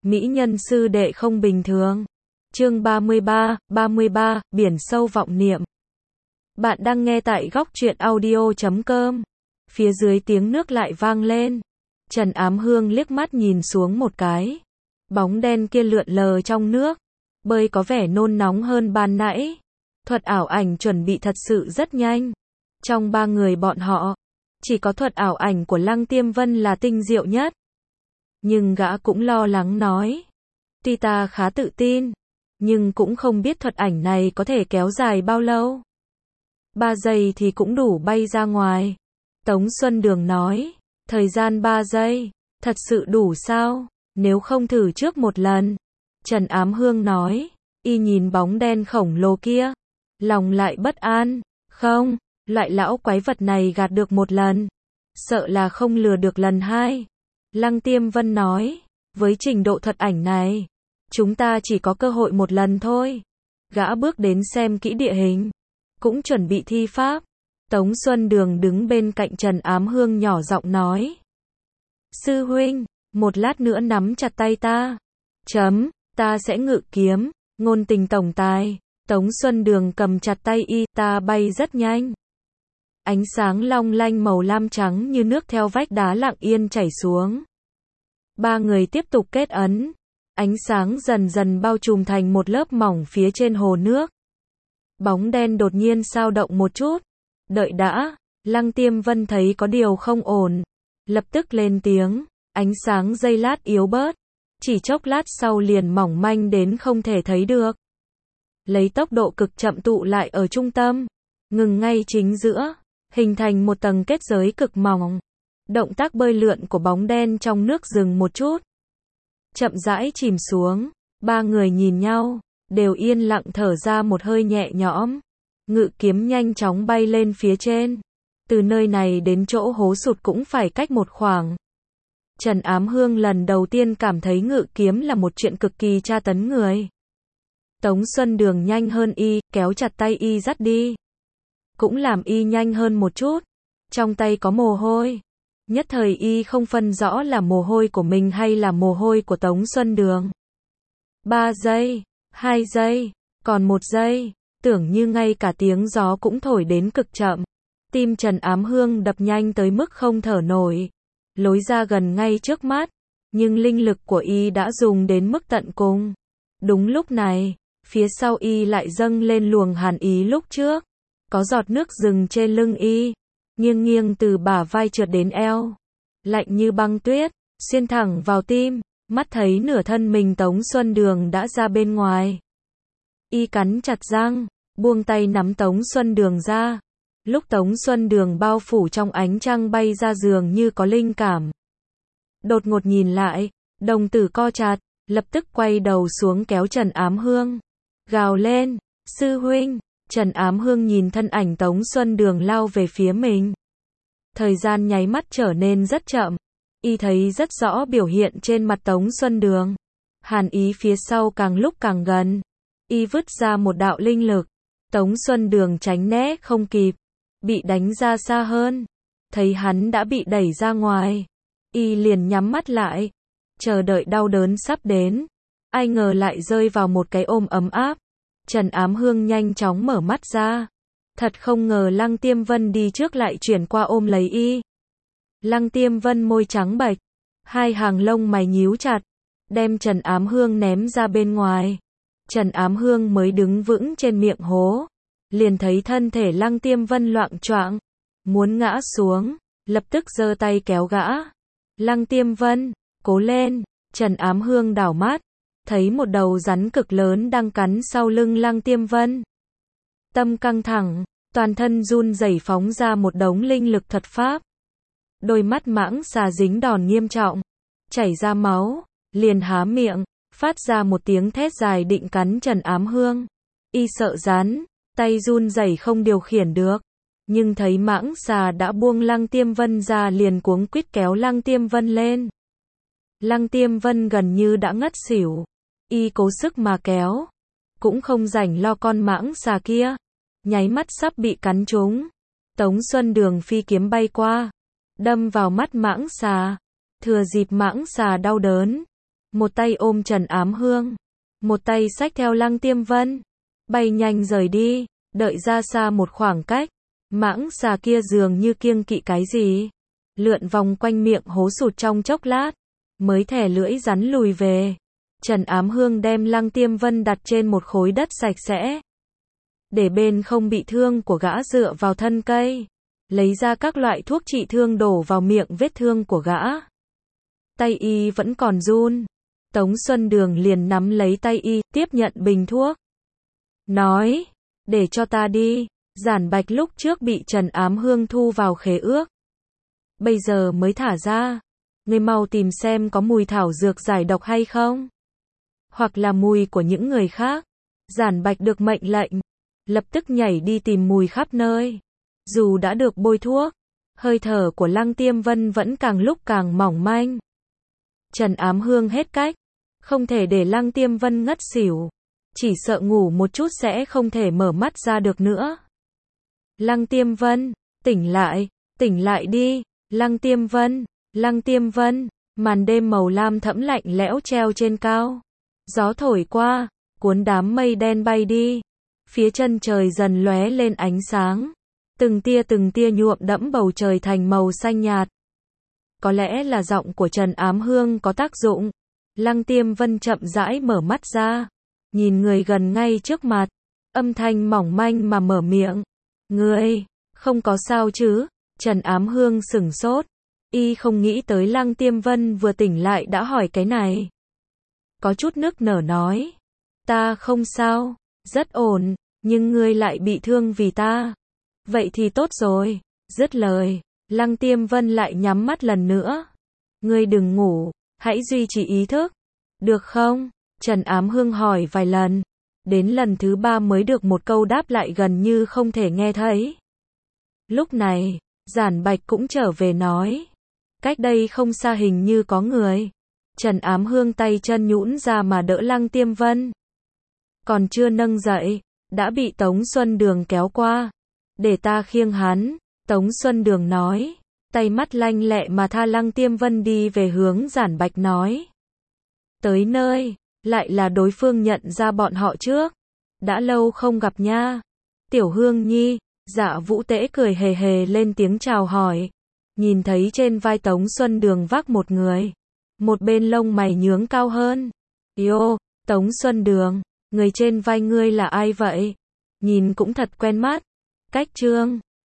mỹ nhân sư đệ không bình thường. Chương 33, biển sâu vọng niệm. Bạn đang nghe tại góc truyện audio.com. Phía dưới tiếng nước lại vang lên. Trần Ám Hương liếc mắt nhìn xuống một cái. Bóng đen kia lượn lờ trong nước, bơi có vẻ nôn nóng hơn ban nãy. Thuật ảo ảnh chuẩn bị thật sự rất nhanh. Trong ba người bọn họ, chỉ có thuật ảo ảnh của Lăng Tiêm Vân là tinh diệu nhất. Nhưng gã cũng lo lắng nói. Tuy ta khá tự tin, nhưng cũng không biết thuật ảnh này có thể kéo dài bao lâu. 3 giây thì cũng đủ bay ra ngoài. Tống Xuân Đường nói. Thời gian 3 giây, thật sự đủ sao? Nếu không thử trước một lần. Trần Ám Hương nói. Y nhìn bóng đen khổng lồ kia, lòng lại bất an. Không, loại lão quái vật này gạt được một lần, sợ là không lừa được lần hai. Lăng Tiêm Vân nói. Với trình độ thuật ảnh này, chúng ta chỉ có cơ hội một lần thôi. Gã bước đến xem kỹ địa hình, cũng chuẩn bị thi pháp. Tống Xuân Đường đứng bên cạnh Trần Ám Hương nhỏ giọng nói. Sư huynh, một lát nữa nắm chặt tay ta. Ta sẽ ngự kiếm, ngôn tình tổng tài. Tống Xuân Đường cầm chặt tay y, ta bay rất nhanh. Ánh sáng long lanh màu lam trắng như nước theo vách đá lặng yên chảy xuống. Ba người tiếp tục kết ấn. Ánh sáng dần dần bao trùm thành một lớp mỏng phía trên hồ nước. Bóng đen đột nhiên sao động một chút. Đợi đã, Lăng Tiêm Vân thấy có điều không ổn. Lập tức lên tiếng, ánh sáng giây lát yếu bớt. Chỉ chốc lát sau liền mỏng manh đến không thể thấy được. Lấy tốc độ cực chậm tụ lại ở trung tâm. Ngừng ngay chính giữa, hình thành một tầng kết giới cực mỏng. Động tác bơi lượn của bóng đen trong nước dừng một chút. Chậm rãi chìm xuống, ba người nhìn nhau, đều yên lặng thở ra một hơi nhẹ nhõm. Ngự kiếm nhanh chóng bay lên phía trên. Từ nơi này đến chỗ hố sụt cũng phải cách một khoảng. Trần Ám Hương lần đầu tiên cảm thấy ngự kiếm là một chuyện cực kỳ tra tấn người. Tống Xuân Đường nhanh hơn y, kéo chặt tay y dắt đi. Cũng làm y nhanh hơn một chút. Trong tay có mồ hôi. Nhất thời y không phân rõ là mồ hôi của mình hay là mồ hôi của Tống Xuân Đường. 3 giây, 2 giây, còn 1 giây. Tưởng như ngay cả tiếng gió cũng thổi đến cực chậm. Tim Trần Ám Hương đập nhanh tới mức không thở nổi. Lối ra gần ngay trước mắt. Nhưng linh lực của y đã dùng đến mức tận cùng. Đúng lúc này, phía sau y lại dâng lên luồng hàn ý lúc trước. Có giọt nước dừng trên lưng y. Nghiêng nghiêng từ bả vai trượt đến eo. Lạnh như băng tuyết, xuyên thẳng vào tim. Mắt thấy nửa thân mình Tống Xuân Đường đã ra bên ngoài. Y cắn chặt răng, buông tay nắm Tống Xuân Đường ra. Lúc Tống Xuân Đường bao phủ trong ánh trăng bay ra dường như có linh cảm. Đột ngột nhìn lại, đồng tử co chặt, lập tức quay đầu xuống kéo Trần Ám Hương. Gào lên, sư huynh. Trần Ám Hương nhìn thân ảnh Tống Xuân Đường lao về phía mình. Thời gian nháy mắt trở nên rất chậm. Y thấy rất rõ biểu hiện trên mặt Tống Xuân Đường. Hàn ý phía sau càng lúc càng gần. Y vứt ra một đạo linh lực. Tống Xuân Đường tránh né không kịp. Bị đánh ra xa hơn. Thấy hắn đã bị đẩy ra ngoài. Y liền nhắm mắt lại. Chờ đợi đau đớn sắp đến. Ai ngờ lại rơi vào một cái ôm ấm áp. Trần Ám Hương nhanh chóng mở mắt ra. Thật không ngờ Lăng Tiêm Vân đi trước lại chuyển qua ôm lấy y. Lăng Tiêm Vân môi trắng bệch. Hai hàng lông mày nhíu chặt. Đem Trần Ám Hương ném ra bên ngoài. Trần Ám Hương mới đứng vững trên miệng hố. Liền thấy thân thể Lăng Tiêm Vân loạng choạng. Muốn ngã xuống. Lập tức giơ tay kéo gã. Lăng Tiêm Vân, cố lên. Trần Ám Hương đảo mắt. Thấy một đầu rắn cực lớn đang cắn sau lưng Lăng Tiêm Vân. Tâm căng thẳng, toàn thân run rẩy phóng ra một đống linh lực thuật pháp. Đôi mắt mãng xà dính đòn nghiêm trọng, chảy ra máu, liền há miệng, phát ra một tiếng thét dài định cắn Trần Ám Hương. Y sợ rắn, tay run rẩy không điều khiển được. Nhưng thấy mãng xà đã buông Lăng Tiêm Vân ra liền cuống quýt kéo Lăng Tiêm Vân lên. Lăng Tiêm Vân gần như đã ngất xỉu. Y cố sức mà kéo. Cũng không rảnh lo con mãng xà kia. Nháy mắt sắp bị cắn trúng. Tống Xuân Đường phi kiếm bay qua. Đâm vào mắt mãng xà. Thừa dịp mãng xà đau đớn. một tay ôm Trần Ám Hương, một tay xách theo Lăng Tiêm Vân, bay nhanh rời đi, đợi ra xa một khoảng cách, mãng xà kia dường như kiêng kỵ cái gì, lượn vòng quanh miệng hố sụt trong chốc lát, mới thè lưỡi rắn lùi về. Trần Ám Hương đem Lăng Tiêm Vân đặt trên một khối đất sạch sẽ, để bên không bị thương của gã dựa vào thân cây, lấy ra các loại thuốc trị thương đổ vào miệng vết thương của gã. Tay y vẫn còn run, Tống Xuân Đường liền nắm lấy tay y, tiếp nhận bình thuốc, nói, để cho ta đi. Giản Bạch lúc trước bị Trần Ám Hương thu vào khế ước, bây giờ mới thả ra, ngươi mau tìm xem có mùi thảo dược giải độc hay không, hoặc là mùi của những người khác. Giản Bạch được mệnh lệnh, lập tức nhảy đi tìm mùi khắp nơi. Dù đã được bôi thuốc, hơi thở của Lăng Tiêm Vân vẫn càng lúc càng mỏng manh. Trần Ám Hương hết cách, không thể để Lăng Tiêm Vân ngất xỉu, chỉ sợ ngủ một chút sẽ không thể mở mắt ra được nữa. Lăng Tiêm Vân, tỉnh lại đi. Lăng Tiêm Vân, màn đêm màu lam thẫm lạnh lẽo treo trên cao. Gió thổi qua, cuốn đám mây đen bay đi. Phía chân trời dần lóe lên ánh sáng. Từng tia nhuộm đẫm bầu trời thành màu xanh nhạt. Có lẽ là giọng của Trần Ám Hương có tác dụng. Lăng Tiêm Vân chậm rãi mở mắt ra, nhìn người gần ngay trước mặt, âm thanh mỏng manh mà mở miệng. Ngươi, không có sao chứ? Trần Ám Hương sửng sốt, y không nghĩ tới Lăng Tiêm Vân vừa tỉnh lại đã hỏi cái này. Có chút nức nở nói, ta không sao, rất ổn, nhưng ngươi lại bị thương vì ta. Vậy thì tốt rồi. Dứt lời, Lăng Tiêm Vân lại nhắm mắt lần nữa. Ngươi đừng ngủ, hãy duy trì ý thức, được không? Trần Ám Hương hỏi vài lần, đến lần thứ 3 mới được một câu đáp lại gần như không thể nghe thấy. Lúc này, Giản Bạch cũng trở về nói, cách đây không xa hình như có người. Trần Ám Hương tay chân nhũn ra mà đỡ Lăng Tiêm Vân, còn chưa nâng dậy, đã bị Tống Xuân Đường kéo qua. Để ta khiêng hắn, Tống Xuân Đường nói, tay mắt lanh lẹ mà tha Lăng Tiêm Vân đi về hướng Giản Bạch nói. Tới nơi, lại là đối phương nhận ra bọn họ trước. Đã lâu không gặp nha. Tiểu Hương Nhi, Dạ Vũ Tễ cười hề hề lên tiếng chào hỏi. Nhìn thấy trên vai Tống Xuân Đường vác một người. Một bên lông mày nhướng cao hơn. Yo, Tống Xuân Đường, người trên vai ngươi là ai vậy? Nhìn cũng thật quen mắt. Cách Trương,